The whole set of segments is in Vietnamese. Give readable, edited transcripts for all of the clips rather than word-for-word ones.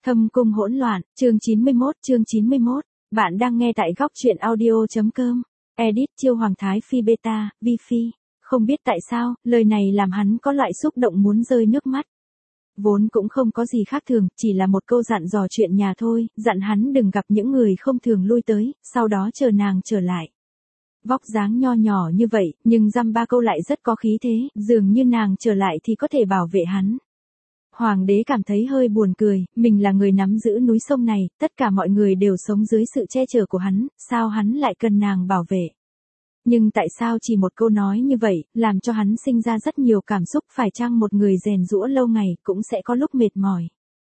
Thâm cung hỗn loạn, chương 91. Bạn đang nghe tại góc truyện audio.com. Edit Chiêu Hoàng Thái Phi Beta, Vi Phi. Không biết tại sao, lời này làm hắn có loại xúc động muốn rơi nước mắt. Vốn cũng không có gì khác thường, chỉ là một câu dặn dò chuyện nhà thôi, dặn hắn đừng gặp những người không thường lui tới, sau đó chờ nàng trở lại. Vóc dáng nho nhỏ như vậy, nhưng dăm ba câu lại rất có khí thế, dường như nàng trở lại thì có thể bảo vệ hắn. Hoàng đế cảm thấy hơi buồn cười, mình là người nắm giữ núi sông này, tất cả mọi người đều sống dưới sự che chở của hắn, sao hắn lại cần nàng bảo vệ. Nhưng tại sao chỉ một câu nói như vậy, làm cho hắn sinh ra rất nhiều cảm xúc, phải chăng một người rèn giũa lâu ngày cũng sẽ có lúc mệt mỏi.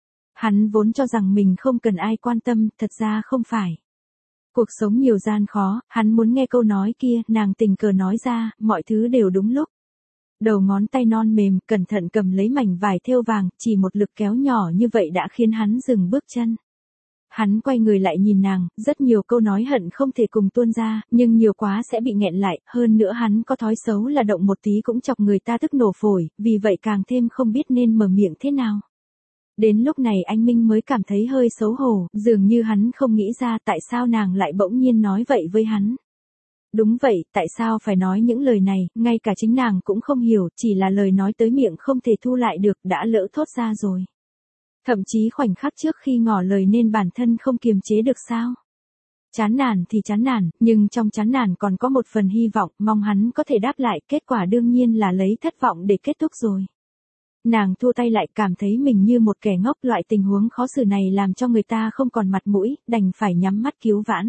Hắn vốn cho rằng mình không cần ai quan tâm, thật ra không phải. Cuộc sống nhiều gian khó, hắn muốn nghe câu nói kia, nàng tình cờ nói ra, mọi thứ đều đúng lúc. Đầu ngón tay non mềm, cẩn thận cầm lấy mảnh vải thêu vàng, chỉ một lực kéo nhỏ như vậy đã khiến hắn dừng bước chân. Hắn quay người lại nhìn nàng, rất nhiều câu nói hận không thể cùng tuôn ra, nhưng nhiều quá sẽ bị nghẹn lại, hơn nữa hắn có thói xấu là động một tí cũng chọc người ta tức nổ phổi, vì vậy càng thêm không biết nên mở miệng thế nào. Đến lúc này anh Minh mới cảm thấy hơi xấu hổ, dường như hắn không nghĩ ra tại sao nàng lại bỗng nhiên nói vậy với hắn. Đúng vậy, tại sao phải nói những lời này, ngay cả chính nàng cũng không hiểu, chỉ là lời nói tới miệng không thể thu lại được, đã lỡ thốt ra rồi. Thậm chí khoảnh khắc trước khi ngỏ lời nên bản thân không kiềm chế được sao. Chán nản thì chán nản, nhưng trong chán nản còn có một phần hy vọng, mong hắn có thể đáp lại, kết quả đương nhiên là lấy thất vọng để kết thúc rồi. Nàng thua tay lại, cảm thấy mình như một kẻ ngốc, loại tình huống khó xử này làm cho người ta không còn mặt mũi, đành phải nhắm mắt cứu vãn.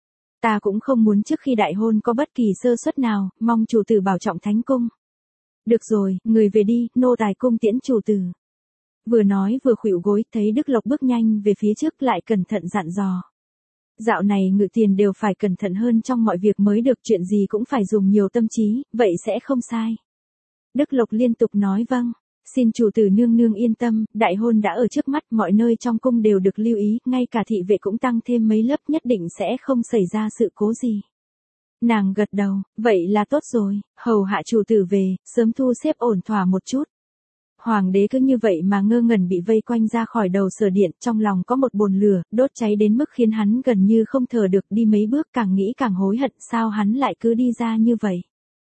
Ta cũng không muốn trước khi đại hôn có bất kỳ sơ suất nào, mong chủ tử bảo trọng thánh cung. Được rồi, người về đi, nô tài cung tiễn chủ tử. Vừa nói vừa khuỵu gối, thấy Đức Lộc bước nhanh về phía trước, lại cẩn thận dặn dò. Dạo này ngự tiền đều phải cẩn thận hơn trong mọi việc mới được, chuyện gì cũng phải dùng nhiều tâm trí, vậy sẽ không sai. Đức Lộc liên tục nói vâng. Xin chủ tử nương nương yên tâm, đại hôn đã ở trước mắt, mọi nơi trong cung đều được lưu ý, ngay cả thị vệ cũng tăng thêm mấy lớp, nhất định sẽ không xảy ra sự cố gì. Nàng gật đầu, vậy là tốt rồi, hầu hạ chủ tử về, sớm thu xếp ổn thỏa một chút. Hoàng đế cứ như vậy mà ngơ ngẩn bị vây quanh ra khỏi đầu sở điện, trong lòng có một bồn lửa, đốt cháy đến mức khiến hắn gần như không thở được, đi mấy bước càng nghĩ càng hối hận, sao hắn lại cứ đi ra như vậy.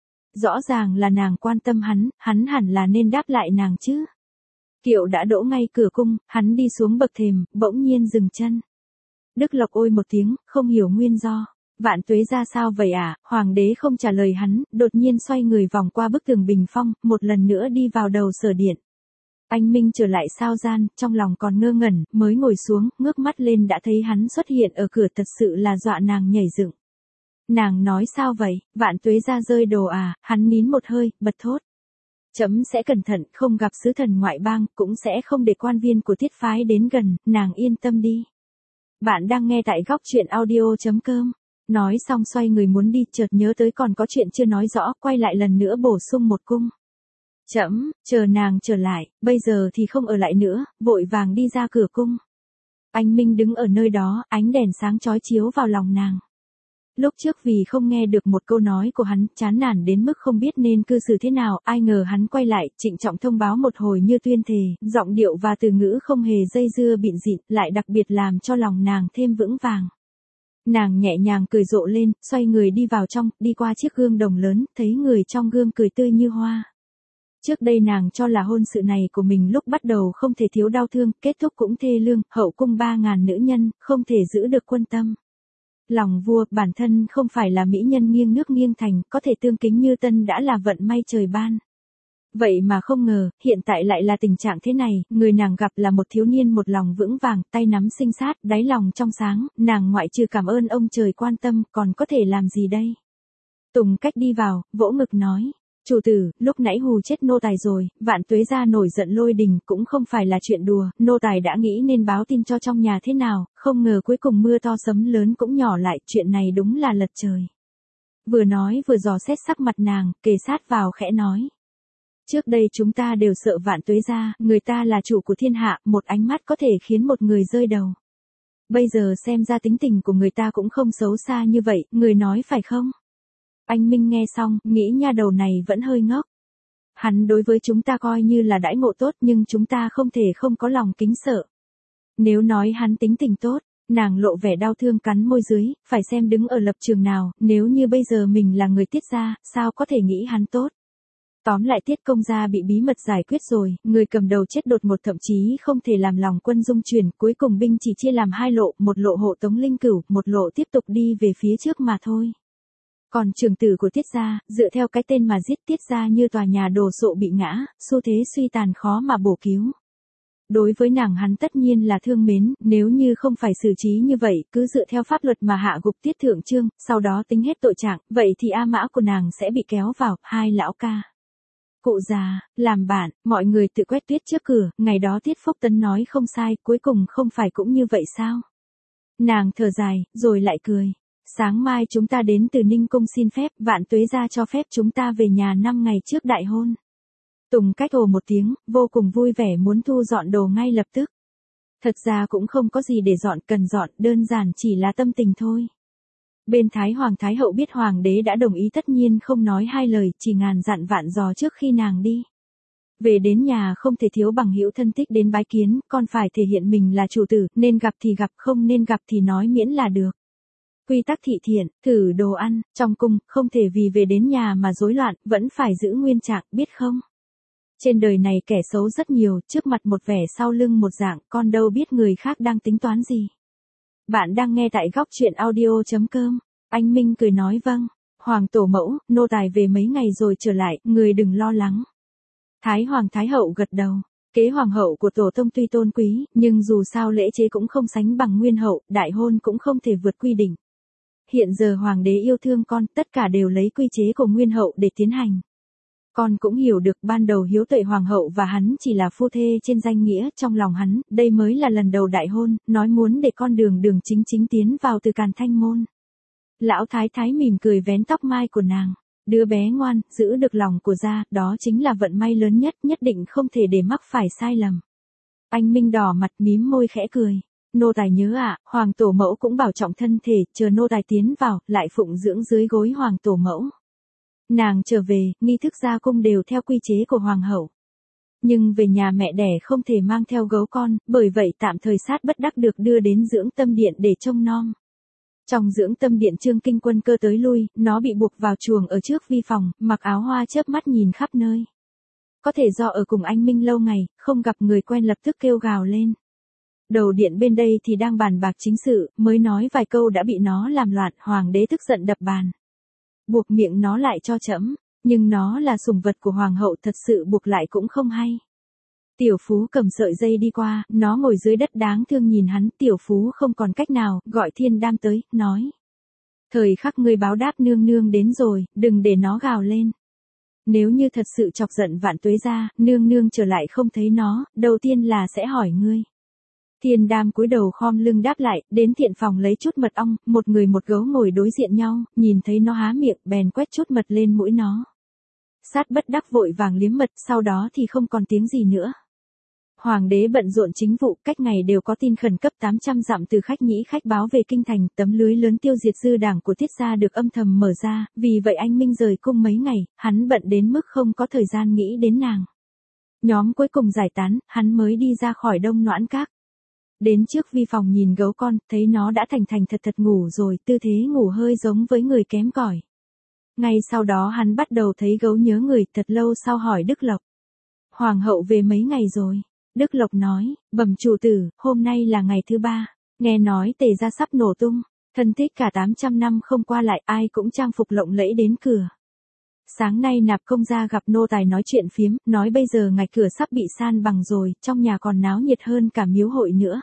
Rõ ràng là nàng quan tâm hắn hẳn là nên đáp lại nàng chứ. Kiệu đã đỗ ngay cửa cung, hắn đi xuống bậc thềm, bỗng nhiên dừng chân. Đức Lộc ôi một tiếng, không hiểu nguyên do. Vạn tuế ra sao vậy à? Hoàng đế không trả lời hắn, đột nhiên xoay người vòng qua bức tường bình phong, một lần nữa đi vào đầu sở điện. Anh Minh trở lại sao gian, trong lòng còn ngơ ngẩn, mới ngồi xuống, ngước mắt lên đã thấy hắn xuất hiện ở cửa, thật sự là dọa nàng nhảy dựng. Nàng nói sao vậy, vạn tuế ra rơi đồ à, hắn nín một hơi, bật thốt. Chấm sẽ cẩn thận, không gặp sứ thần ngoại bang, cũng sẽ không để quan viên của thiết phái đến gần, nàng yên tâm đi. Bạn đang nghe tại góc truyện audio.com. Nói xong xoay người muốn đi, chợt nhớ tới còn có chuyện chưa nói rõ, quay lại lần nữa bổ sung một cung. Chấm, chờ nàng trở lại, bây giờ thì không ở lại nữa, vội vàng đi ra cửa cung. Anh Minh đứng ở nơi đó, ánh đèn sáng chói chiếu vào lòng nàng. Lúc trước vì không nghe được một câu nói của hắn, chán nản đến mức không biết nên cư xử thế nào, ai ngờ hắn quay lại, trịnh trọng thông báo một hồi như tuyên thề, giọng điệu và từ ngữ không hề dây dưa bịn dịn, lại đặc biệt làm cho lòng nàng thêm vững vàng. Nàng nhẹ nhàng cười rộ lên, xoay người đi vào trong, đi qua chiếc gương đồng lớn, thấy người trong gương cười tươi như hoa. Trước đây nàng cho là hôn sự này của mình lúc bắt đầu không thể thiếu đau thương, kết thúc cũng thê lương, hậu cung 3.000 nữ nhân, không thể giữ được quân tâm. Lòng vua, bản thân không phải là mỹ nhân nghiêng nước nghiêng thành, có thể tương kính như tân đã là vận may trời ban. Vậy mà không ngờ, hiện tại lại là tình trạng thế này, người nàng gặp là một thiếu niên một lòng vững vàng, tay nắm sinh sát, đáy lòng trong sáng, nàng ngoại trừ cảm ơn ông trời quan tâm, còn có thể làm gì đây? Tùng Cách đi vào, vỗ ngực nói. Chủ tử, lúc nãy hù chết nô tài rồi, vạn tuế ra nổi giận lôi đình, cũng không phải là chuyện đùa, nô tài đã nghĩ nên báo tin cho trong nhà thế nào, không ngờ cuối cùng mưa to sấm lớn cũng nhỏ lại, chuyện này đúng là lật trời. Vừa nói vừa dò xét sắc mặt nàng, kề sát vào khẽ nói. Trước đây chúng ta đều sợ vạn tuế ra, người ta là chủ của thiên hạ, một ánh mắt có thể khiến một người rơi đầu. Bây giờ xem ra tính tình của người ta cũng không xấu xa như vậy, người nói phải không? Anh Minh nghe xong, nghĩ nha đầu này vẫn hơi ngốc. Hắn đối với chúng ta coi như là đãi ngộ tốt, nhưng chúng ta không thể không có lòng kính sợ. Nếu nói hắn tính tình tốt, nàng lộ vẻ đau thương cắn môi dưới, phải xem đứng ở lập trường nào, nếu như bây giờ mình là người Tiết gia, sao có thể nghĩ hắn tốt. Tóm lại Tiết công gia bị bí mật giải quyết rồi, người cầm đầu chết đột ngột thậm chí không thể làm lòng quân dung chuyển, cuối cùng binh chỉ chia làm hai lộ, một lộ hộ tống Linh Cửu, một lộ tiếp tục đi về phía trước mà thôi. Còn trưởng tử của Tiết gia, dựa theo cái tên mà giết Tiết gia như tòa nhà đổ sộ bị ngã, xu thế suy tàn khó mà bổ cứu. Đối với nàng hắn tất nhiên là thương mến, nếu như không phải xử trí như vậy, cứ dựa theo pháp luật mà hạ gục Tiết thượng trương, sau đó tính hết tội trạng, vậy thì A Mã của nàng sẽ bị kéo vào, hai lão ca. Cụ già, làm bạn, mọi người tự quét tuyết trước cửa, ngày đó Tiết Phúc Tấn nói không sai, cuối cùng không phải cũng như vậy sao? Nàng thở dài, rồi lại cười. Sáng mai chúng ta đến từ Ninh Cung xin phép, Vạn Tuế gia cho phép chúng ta về nhà 5 ngày trước đại hôn. Tùng Cách ồ một tiếng, vô cùng vui vẻ muốn thu dọn đồ ngay lập tức. Thật ra cũng không có gì để dọn, cần dọn, đơn giản chỉ là tâm tình thôi. Bên Thái Hoàng Thái Hậu biết Hoàng đế đã đồng ý tất nhiên không nói hai lời, chỉ ngàn dặn vạn dò trước khi nàng đi. Về đến nhà không thể thiếu bằng hữu thân thích đến bái kiến, còn phải thể hiện mình là chủ tử, nên gặp thì gặp, không nên gặp thì nói miễn là được. Quy tắc thị thiện, thử đồ ăn, trong cung, không thể vì về đến nhà mà rối loạn, vẫn phải giữ nguyên trạng, biết không? Trên đời này kẻ xấu rất nhiều, trước mặt một vẻ sau lưng một dạng, con đâu biết người khác đang tính toán gì. Bạn đang nghe tại góc truyện audio.com. Anh Minh cười nói vâng. Hoàng tổ mẫu, nô tài về mấy ngày rồi trở lại, người đừng lo lắng. Thái Hoàng Thái Hậu gật đầu. Kế hoàng hậu của tổ tông tuy tôn quý, nhưng dù sao lễ chế cũng không sánh bằng nguyên hậu, đại hôn cũng không thể vượt quy định. Hiện giờ hoàng đế yêu thương con, tất cả đều lấy quy chế của nguyên hậu để tiến hành. Con cũng hiểu được ban đầu Hiếu Tuệ hoàng hậu và hắn chỉ là phu thê trên danh nghĩa, trong lòng hắn, đây mới là lần đầu đại hôn, nói muốn để con đường chính chính tiến vào từ Càn Thanh môn. Lão Thái Thái mỉm cười vén tóc mai của nàng. Đứa bé ngoan, giữ được lòng của gia, đó chính là vận may lớn nhất, nhất định không thể để mắc phải sai lầm. Anh Minh đỏ mặt mím môi khẽ cười. Nô tài nhớ Hoàng tổ mẫu cũng bảo trọng thân thể, chờ nô tài tiến vào, lại phụng dưỡng dưới gối Hoàng tổ mẫu. Nàng trở về, nghi thức gia cung đều theo quy chế của Hoàng hậu. Nhưng về nhà mẹ đẻ không thể mang theo gấu con, bởi vậy tạm thời sát bất đắc được đưa đến dưỡng tâm điện để trông nom. Trong dưỡng tâm điện Trương Kinh Quân cơ tới lui, nó bị buộc vào chuồng ở trước vi phòng, mặc áo hoa chớp mắt nhìn khắp nơi. Có thể do ở cùng anh Minh lâu ngày, không gặp người quen lập tức kêu gào lên. Đầu điện bên đây thì đang bàn bạc chính sự, mới nói vài câu đã bị nó làm loạn, hoàng đế tức giận đập bàn. Buộc miệng nó lại cho trẫm, nhưng nó là sủng vật của hoàng hậu, thật sự buộc lại cũng không hay. Tiểu Phú cầm sợi dây đi qua, nó ngồi dưới đất đáng thương nhìn hắn, Tiểu Phú không còn cách nào, gọi Thiên Đam tới, nói. Thời khắc ngươi báo đáp nương nương đến rồi, đừng để nó gào lên. Nếu như thật sự chọc giận Vạn Tuế gia, nương nương trở lại không thấy nó, đầu tiên là sẽ hỏi ngươi. Thiên Đam cúi đầu khom lưng đáp lại, đến thiện phòng lấy chút mật ong, một người một gấu ngồi đối diện nhau, nhìn thấy nó há miệng, bèn quét chút mật lên mũi nó. Sát bất đắc vội vàng liếm mật, sau đó thì không còn tiếng gì nữa. Hoàng đế bận rộn chính vụ, cách ngày đều có tin khẩn cấp 800 dặm từ khách nhĩ khách báo về kinh thành, tấm lưới lớn tiêu diệt dư đảng của Tiết gia được âm thầm mở ra, vì vậy anh Minh rời cung mấy ngày, hắn bận đến mức không có thời gian nghĩ đến nàng. Nhóm cuối cùng giải tán, hắn mới đi ra khỏi Đông Noãn Các. Đến trước vi phòng nhìn gấu con, thấy nó đã thành thật ngủ rồi, tư thế ngủ hơi giống với người kém cỏi. Ngay sau đó hắn bắt đầu thấy gấu nhớ người, thật lâu sau hỏi Đức Lộc. Hoàng hậu về mấy ngày rồi? Đức Lộc nói, bẩm chủ tử, hôm nay là ngày thứ 3, nghe nói Tề gia sắp nổ tung, thân thích cả 800 năm không qua lại, ai cũng trang phục lộng lẫy đến cửa. Sáng nay Nạp công gia gặp nô tài nói chuyện phiếm, nói bây giờ ngạch cửa sắp bị san bằng rồi, trong nhà còn náo nhiệt hơn cả miếu hội nữa.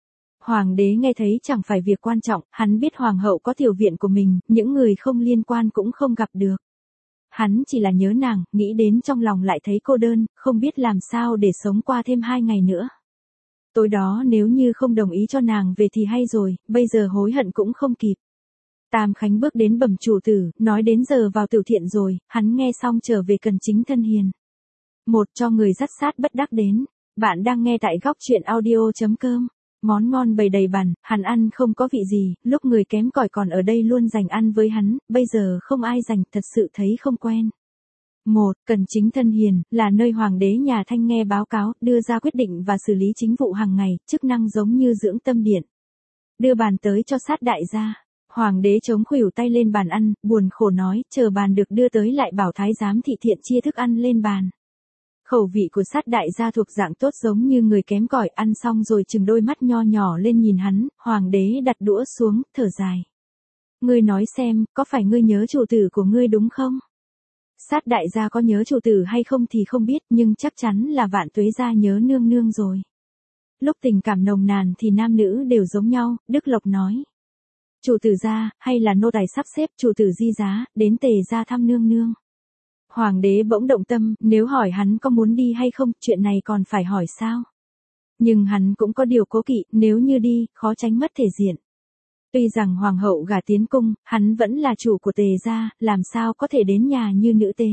Hoàng đế nghe thấy chẳng phải việc quan trọng, hắn biết hoàng hậu có tiểu viện của mình, những người không liên quan cũng không gặp được. Hắn chỉ là nhớ nàng, nghĩ đến trong lòng lại thấy cô đơn, không biết làm sao để sống qua thêm 2 ngày nữa. Tối đó nếu như không đồng ý cho nàng về thì hay rồi, bây giờ hối hận cũng không kịp. Tam Khánh bước đến bẩm chủ tử, nói đến giờ vào tiểu thiện rồi, hắn nghe xong trở về cần chính thân hiền. Một cho người dắt sát bất đắc đến. Bạn đang nghe tại góc truyện audio.com. Món ngon bày đầy bàn, hắn ăn không có vị gì, lúc người kém cỏi còn ở đây luôn dành ăn với hắn, bây giờ không ai dành, thật sự thấy không quen. 1. Cần chính thân hiền, là nơi hoàng đế nhà Thanh nghe báo cáo, đưa ra quyết định và xử lý chính vụ hàng ngày, chức năng giống như dưỡng tâm điện. Đưa bàn tới cho sát đại gia. Hoàng đế chống khuỷu tay lên bàn ăn, buồn khổ nói, chờ bàn được đưa tới lại bảo thái giám thị thiện chia thức ăn lên bàn. Khẩu vị của sát đại gia thuộc dạng tốt giống như người kém cỏi, ăn xong rồi chừng đôi mắt nho nhỏ lên nhìn hắn, hoàng đế đặt đũa xuống, thở dài. Ngươi nói xem, có phải ngươi nhớ chủ tử của ngươi đúng không? Sát đại gia có nhớ chủ tử hay không thì không biết, nhưng chắc chắn là Vạn Tuế gia nhớ nương nương rồi. Lúc tình cảm nồng nàn thì nam nữ đều giống nhau, Đức Lộc nói. Chủ tử gia, hay là nô tài sắp xếp chủ tử Di Giá, đến Tề gia thăm nương nương. Hoàng đế bỗng động tâm, nếu hỏi hắn có muốn đi hay không, chuyện này còn phải hỏi sao? Nhưng hắn cũng có điều cố kỵ, nếu như đi, khó tránh mất thể diện. Tuy rằng hoàng hậu gả tiến cung, hắn vẫn là chủ của Tề gia, làm sao có thể đến nhà như nữ tế.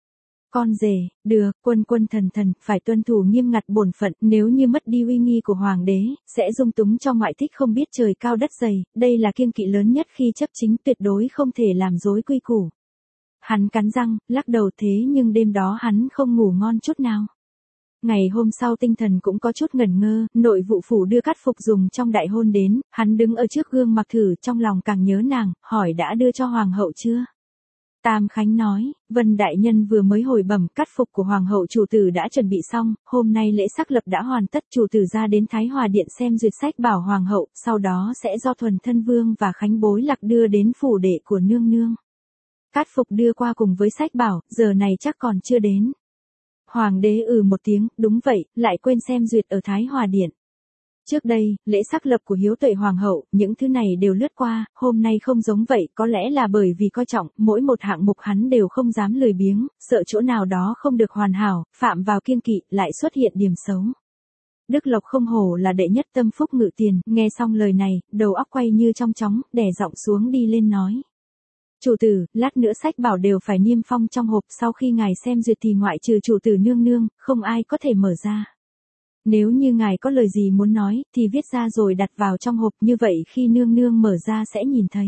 Con rể, được, quân quân thần thần, phải tuân thủ nghiêm ngặt bổn phận, nếu như mất đi uy nghi của hoàng đế, sẽ dung túng cho ngoại thích không biết trời cao đất dày, đây là kiêng kỵ lớn nhất khi chấp chính, tuyệt đối không thể làm dối quy củ. Hắn cắn răng, lắc đầu, thế nhưng đêm đó hắn không ngủ ngon chút nào. Ngày hôm sau tinh thần cũng có chút ngẩn ngơ, nội vụ phủ đưa cát phục dùng trong đại hôn đến, hắn đứng ở trước gương mặc thử, trong lòng càng nhớ nàng, hỏi đã đưa cho hoàng hậu chưa? Tam Khánh nói, Vân đại nhân vừa mới hồi bẩm, cát phục của hoàng hậu chủ tử đã chuẩn bị xong, hôm nay lễ sắc lập đã hoàn tất, chủ tử ra đến Thái Hòa điện xem duyệt sách bảo hoàng hậu, sau đó sẽ do Thuần Thân Vương và Khánh Bối Lạc đưa đến phủ đệ của nương nương. Cát phục đưa qua cùng với sách bảo, giờ này chắc còn chưa đến. Hoàng đế một tiếng, đúng vậy, lại quên xem duyệt ở Thái Hòa điện. Trước đây, lễ sắc lập của hiếu tuệ hoàng hậu, những thứ này đều lướt qua, hôm nay không giống vậy, có lẽ là bởi vì coi trọng, mỗi một hạng mục hắn đều không dám lười biếng, sợ chỗ nào đó không được hoàn hảo, phạm vào kiêng kỵ, lại xuất hiện điểm xấu. Đức Lộc không hổ là đệ nhất tâm phúc ngự tiền, nghe xong lời này, đầu óc quay như trong chóng, đè giọng xuống đi lên nói. Chủ tử, lát nữa sách bảo đều phải niêm phong trong hộp, sau khi ngài xem duyệt thì ngoại trừ chủ tử nương nương, không ai có thể mở ra. Nếu như ngài có lời gì muốn nói, thì viết ra rồi đặt vào trong hộp, như vậy khi nương nương mở ra sẽ nhìn thấy.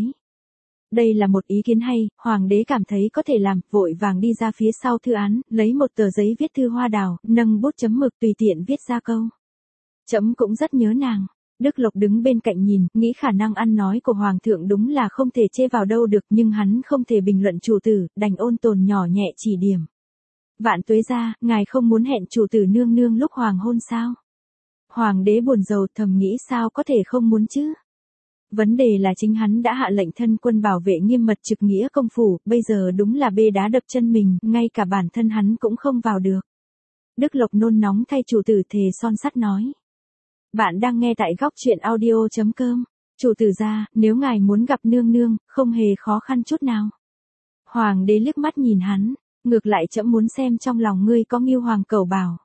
Đây là một ý kiến hay, hoàng đế cảm thấy có thể làm, vội vàng đi ra phía sau thư án, lấy một tờ giấy viết thư hoa đào, nâng bút chấm mực tùy tiện viết ra câu. Chấm cũng rất nhớ nàng. Đức Lộc đứng bên cạnh nhìn, nghĩ khả năng ăn nói của hoàng thượng đúng là không thể chê vào đâu được, nhưng hắn không thể bình luận chủ tử, đành ôn tồn nhỏ nhẹ chỉ điểm. Vạn Tuế gia, ngài không muốn hẹn chủ tử nương nương lúc hoàng hôn sao? Hoàng đế buồn rầu, thầm nghĩ sao có thể không muốn chứ? Vấn đề là chính hắn đã hạ lệnh thân quân bảo vệ nghiêm mật trực nghĩa công phủ, bây giờ đúng là bê đá đập chân mình, ngay cả bản thân hắn cũng không vào được. Đức Lộc nôn nóng thay chủ tử thề son sắt nói. Bạn đang nghe tại góc truyện audio.com. Chủ tử gia, nếu ngài muốn gặp nương nương, không hề khó khăn chút nào. Hoàng đế liếc mắt nhìn hắn, ngược lại trẫm muốn xem trong lòng ngươi có Ngưu Hoàng Cẩu Bảo.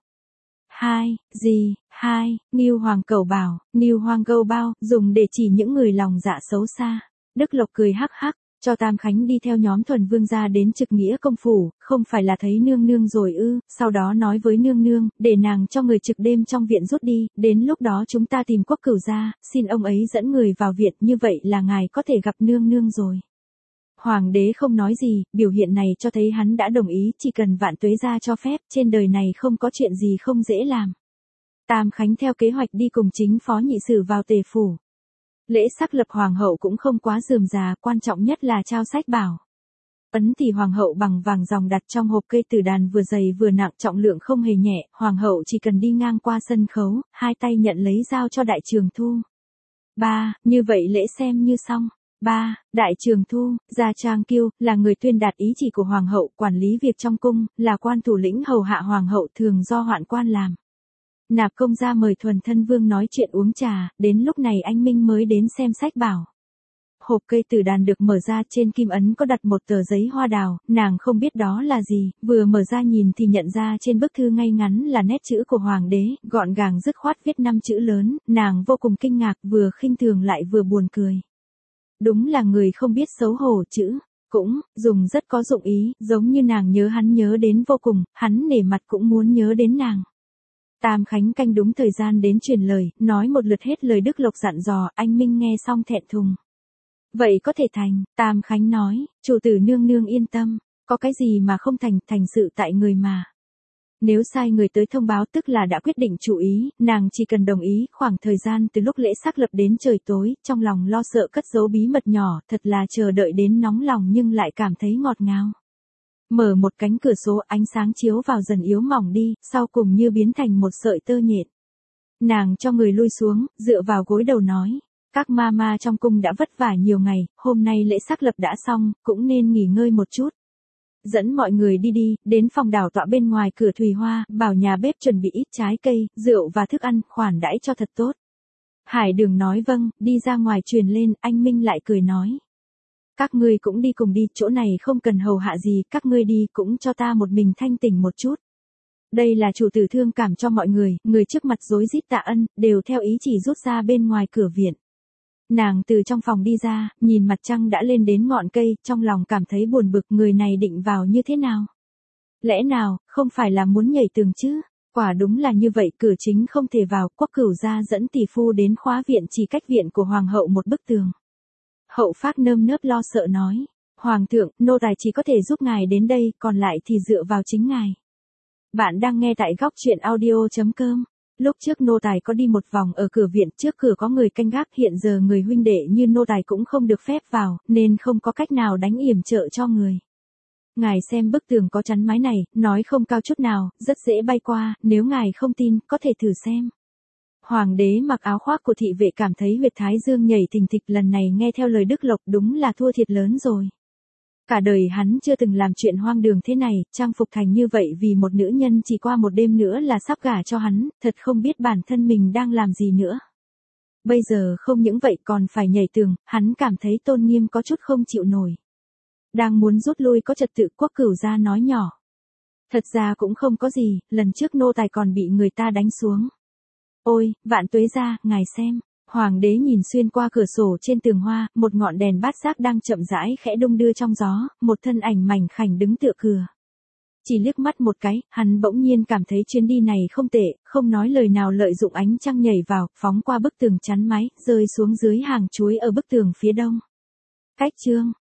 Ngưu Hoàng Cẩu Bảo, Ngưu Hoàng Cẩu Bao, dùng để chỉ những người lòng dạ xấu xa. Đức Lộc cười hắc hắc, cho Tam Khánh đi theo nhóm Thuần Vương gia đến trực nghĩa công phủ, không phải là thấy nương nương rồi ư, sau đó nói với nương nương, để nàng cho người trực đêm trong viện rút đi, đến lúc đó chúng ta tìm Quốc Cửu gia, xin ông ấy dẫn người vào viện, như vậy là ngài có thể gặp nương nương rồi. Hoàng đế không nói gì, biểu hiện này cho thấy hắn đã đồng ý, chỉ cần Vạn Tuế gia cho phép, trên đời này không có chuyện gì không dễ làm. Tam Khánh theo kế hoạch đi cùng chính phó nhị sử vào Tề phủ. Lễ sắc lập hoàng hậu cũng không quá rườm rà, quan trọng nhất là trao sách bảo. Ấn thì hoàng hậu bằng vàng dòng đặt trong hộp cây tử đàn vừa dày vừa nặng, trọng lượng không hề nhẹ, hoàng hậu chỉ cần đi ngang qua sân khấu, hai tay nhận lấy giao cho Đại Trường Thu. Như vậy lễ xem như xong. Đại Trường Thu, Gia Trang Kiêu, là người tuyên đạt ý chỉ của hoàng hậu, quản lý việc trong cung, là quan thủ lĩnh hầu hạ hoàng hậu, thường do hoạn quan làm. Nạp công gia mời Thuần Thân Vương nói chuyện uống trà, đến lúc này anh Minh mới đến xem sách bảo. Hộp cây tử đàn được mở ra, trên kim ấn có đặt một tờ giấy hoa đào, nàng không biết đó là gì, vừa mở ra nhìn thì nhận ra trên bức thư ngay ngắn là nét chữ của hoàng đế, gọn gàng dứt khoát viết 5 chữ lớn, nàng vô cùng kinh ngạc, vừa khinh thường lại vừa buồn cười. Đúng là người không biết xấu hổ chữ, cũng, dùng rất có dụng ý, giống như nàng nhớ hắn nhớ đến vô cùng, hắn nể mặt cũng muốn nhớ đến nàng. Tam Khánh canh đúng thời gian đến truyền lời, nói một lượt hết lời Đức Lộc dặn dò, anh Minh nghe xong thẹn thùng. Vậy có thể thành, Tam Khánh nói, chủ tử nương nương yên tâm, Có cái gì mà không thành, thành sự tại người mà. Nếu sai người tới thông báo tức là đã quyết định chủ ý, nàng chỉ cần đồng ý. Khoảng thời gian từ lúc lễ xác lập đến trời tối, trong lòng lo sợ cất giấu bí mật nhỏ, thật là chờ đợi đến nóng lòng nhưng lại cảm thấy ngọt ngào. Mở một cánh cửa sổ, ánh sáng chiếu vào dần yếu mỏng đi, sau cùng như biến thành một sợi tơ nhện. Nàng cho người lui xuống, dựa vào gối đầu nói. Các mama trong cung đã vất vả nhiều ngày, hôm nay lễ xác lập đã xong, cũng nên nghỉ ngơi một chút. Dẫn mọi người đi đi, đến phòng đảo tọa bên ngoài cửa Thùy Hoa, bảo nhà bếp chuẩn bị ít trái cây, rượu và thức ăn, khoản đãi cho thật tốt. Hải Đường nói vâng, đi ra ngoài truyền lên, anh Minh lại cười nói. Các ngươi cũng đi cùng đi, chỗ này không cần hầu hạ gì, các ngươi đi cũng cho ta một mình thanh tỉnh một chút. Đây là chủ tử thương cảm cho mọi người trước mặt rối rít tạ ân, đều theo ý chỉ rút ra bên ngoài cửa viện. Nàng từ trong phòng đi ra, nhìn mặt trăng đã lên đến ngọn cây, trong lòng cảm thấy buồn bực, người này định vào như thế nào? Lẽ nào, không phải là muốn nhảy tường chứ? Quả đúng là như vậy, cửa chính không thể vào, Quốc Cửu gia dẫn tỷ phu đến khóa viện chỉ cách viện của hoàng hậu một bức tường. Hậu Phác nơm nớp lo sợ nói, Hoàng thượng, nô tài chỉ có thể giúp ngài đến đây, còn lại thì dựa vào chính ngài. Bạn đang nghe tại góc truyện audio.com. Lúc trước nô tài có đi một vòng ở cửa viện, trước cửa có người canh gác, hiện giờ người huynh đệ như nô tài cũng không được phép vào, nên không có cách nào đánh yểm trợ cho người. Ngài xem bức tường có chắn mái này, nói không cao chút nào, rất dễ bay qua, nếu ngài không tin, có thể thử xem. Hoàng đế mặc áo khoác của thị vệ cảm thấy huyệt thái dương nhảy thình thịch, lần này nghe theo lời Đức Lộc đúng là thua thiệt lớn rồi. Cả đời hắn chưa từng làm chuyện hoang đường thế này, trang phục thành như vậy vì một nữ nhân chỉ qua một đêm nữa là sắp gả cho hắn, thật không biết bản thân mình đang làm gì nữa. Bây giờ không những vậy còn phải nhảy tường, hắn cảm thấy tôn nghiêm có chút không chịu nổi. Đang muốn rút lui có trật tự, Quốc Cửu gia nói nhỏ. Thật ra cũng không có gì, lần trước nô tài còn bị người ta đánh xuống. Ôi, Vạn Tuế gia, ngài xem. Hoàng đế nhìn xuyên qua cửa sổ trên tường hoa, một ngọn đèn bát giác đang chậm rãi khẽ đung đưa trong gió, một thân ảnh mảnh khảnh đứng tựa cửa. Chỉ liếc mắt một cái, hắn bỗng nhiên cảm thấy chuyến đi này không tệ, không nói lời nào lợi dụng ánh trăng nhảy vào, phóng qua bức tường chắn mái, rơi xuống dưới hàng chuối ở bức tường phía đông. Cách chương